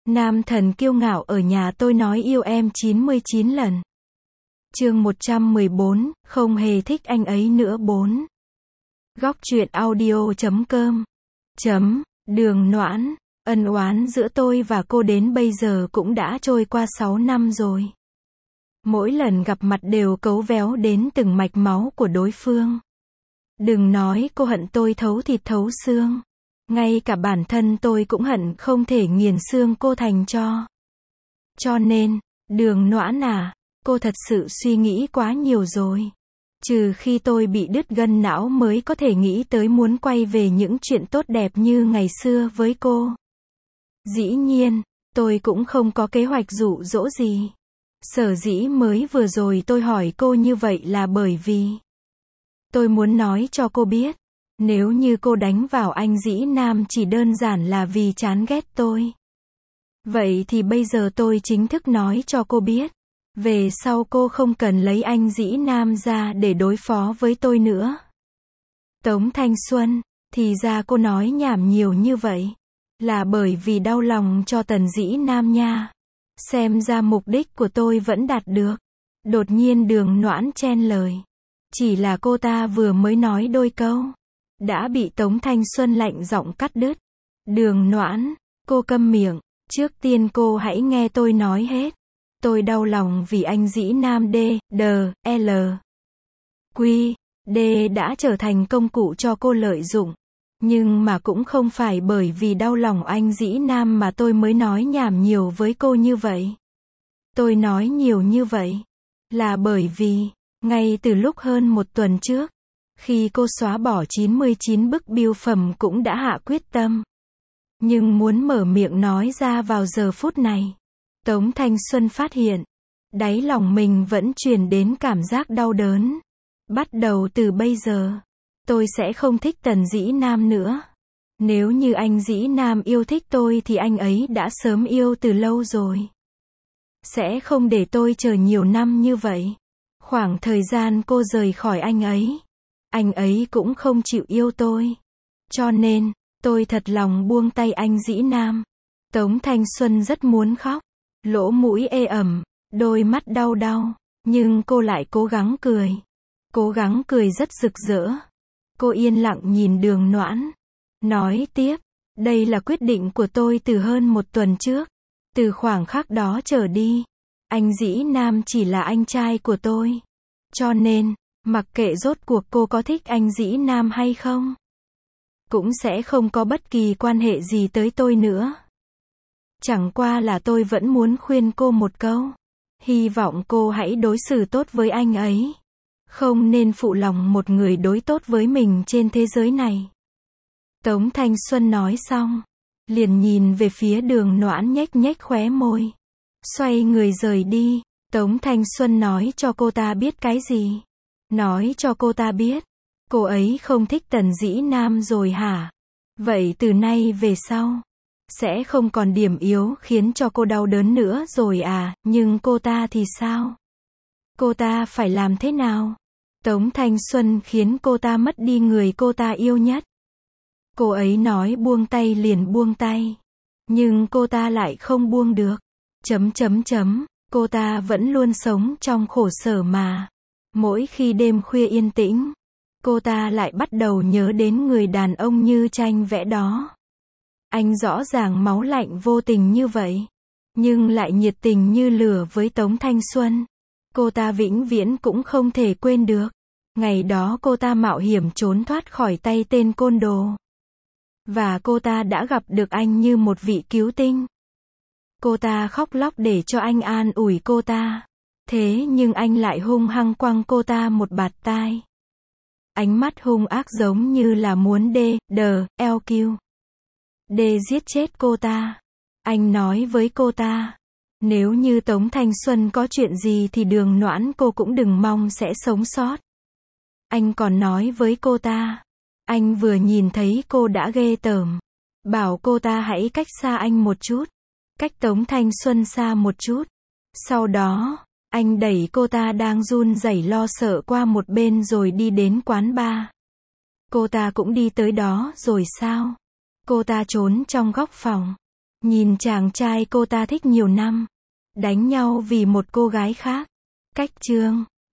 Nam thần kiêu ngạo ở nhà tôi nói yêu em 99 lần. Chương 114, không hề thích anh ấy nữa 4. Góc truyện audio.com. Đường Noãn, ân oán giữa tôi và cô đến bây giờ cũng đã trôi qua 6 năm rồi. Mỗi lần gặp mặt đều cấu véo đến từng mạch máu của đối phương. Đừng nói cô hận tôi thấu thịt thấu xương. Ngay cả bản thân tôi cũng hận không thể nghiền xương cô thành tro. Cho nên, Đường Noãn à, cô thật sự suy nghĩ quá nhiều rồi. Trừ khi tôi bị đứt gân não mới có thể nghĩ tới muốn quay về những chuyện tốt đẹp như ngày xưa với cô. Dĩ nhiên, tôi cũng không có kế hoạch dụ dỗ gì. Sở dĩ mới vừa rồi tôi hỏi cô như vậy là bởi vì tôi muốn nói cho cô biết, nếu như cô đánh vào anh Dĩ Nam chỉ đơn giản là vì chán ghét tôi. Vậy thì bây giờ tôi chính thức nói cho cô biết, về sau cô không cần lấy anh Dĩ Nam ra để đối phó với tôi nữa. Tống Thanh Xuân, thì ra cô nói nhảm nhiều như vậy là bởi vì đau lòng cho Tần Dĩ Nam nha. Xem ra mục đích của tôi vẫn đạt được. Đột nhiên Đường Noãn chen lời. Chỉ là cô ta vừa mới nói đôi câu, đã bị Tống Thanh Xuân lạnh giọng cắt đứt. Đường Noãn, cô câm miệng, trước tiên cô hãy nghe tôi nói hết. Tôi đau lòng vì anh Dĩ Nam D đã trở thành công cụ cho cô lợi dụng. Nhưng mà cũng không phải bởi vì đau lòng anh Dĩ Nam mà tôi mới nói nhảm nhiều với cô như vậy. Tôi nói nhiều như vậy là bởi vì, ngay từ lúc hơn một tuần trước, khi cô xóa bỏ 99 bức bưu phẩm cũng đã hạ quyết tâm. Nhưng muốn mở miệng nói ra vào giờ phút này, Tống Thanh Xuân phát hiện, đáy lòng mình vẫn truyền đến cảm giác đau đớn. Bắt đầu từ bây giờ, tôi sẽ không thích Tần Dĩ Nam nữa. Nếu như anh Dĩ Nam yêu thích tôi thì anh ấy đã sớm yêu từ lâu rồi. Sẽ không để tôi chờ nhiều năm như vậy. Khoảng thời gian cô rời khỏi anh ấy cũng không chịu yêu tôi. Cho nên, tôi thật lòng buông tay anh Dĩ Nam. Tống Thanh Xuân rất muốn khóc, lỗ mũi ê ẩm, đôi mắt đau đau, nhưng cô lại cố gắng cười rất rực rỡ. Cô yên lặng nhìn Đường Noãn, nói tiếp, đây là quyết định của tôi từ hơn một tuần trước. Từ khoảng khắc đó trở đi, anh Dĩ Nam chỉ là anh trai của tôi. Cho nên, mặc kệ rốt cuộc cô có thích anh Dĩ Nam hay không, cũng sẽ không có bất kỳ quan hệ gì tới tôi nữa. Chẳng qua là tôi vẫn muốn khuyên cô một câu. Hy vọng cô hãy đối xử tốt với anh ấy. Không nên phụ lòng một người đối tốt với mình trên thế giới này. Tống Thanh Xuân nói xong, liền nhìn về phía Đường Noãn nhếch nhếch khóe môi. Xoay người rời đi. Tống Thanh Xuân nói cho cô ta biết cái gì? Nói cho cô ta biết, cô ấy không thích Tần Dĩ Nam rồi hả? Vậy từ nay về sau, sẽ không còn điểm yếu khiến cho cô đau đớn nữa rồi à? Nhưng cô ta thì sao? Cô ta phải làm thế nào? Tống Thanh Xuân khiến cô ta mất đi người cô ta yêu nhất. Cô ấy nói buông tay liền buông tay. Nhưng cô ta lại không buông được. Cô ta vẫn luôn sống trong khổ sở mà. Mỗi khi đêm khuya yên tĩnh, cô ta lại bắt đầu nhớ đến người đàn ông như tranh vẽ đó. Anh rõ ràng máu lạnh vô tình như vậy, nhưng lại nhiệt tình như lửa với Tống Thanh Xuân. Cô ta vĩnh viễn cũng không thể quên được. Ngày đó cô ta mạo hiểm trốn thoát khỏi tay tên côn đồ. Và cô ta đã gặp được anh như một vị cứu tinh. Cô ta khóc lóc để cho anh an ủi cô ta. Thế nhưng anh lại hung hăng quăng cô ta một bạt tai. Ánh mắt hung ác giống như là muốn giết chết cô ta. Anh nói với cô ta, nếu như Tống Thanh Xuân có chuyện gì thì Đường Noãn cô cũng đừng mong sẽ sống sót. Anh còn nói với cô ta, anh vừa nhìn thấy cô đã ghê tởm. Bảo cô ta hãy cách xa anh một chút. Cách Tống Thanh Xuân xa một chút. Sau đó, anh đẩy cô ta đang run rẩy lo sợ qua một bên rồi đi đến quán bar. Cô ta cũng đi tới đó rồi sao? Cô ta trốn trong góc phòng. Nhìn chàng trai cô ta thích nhiều năm. Đánh nhau vì một cô gái khác. Cách chương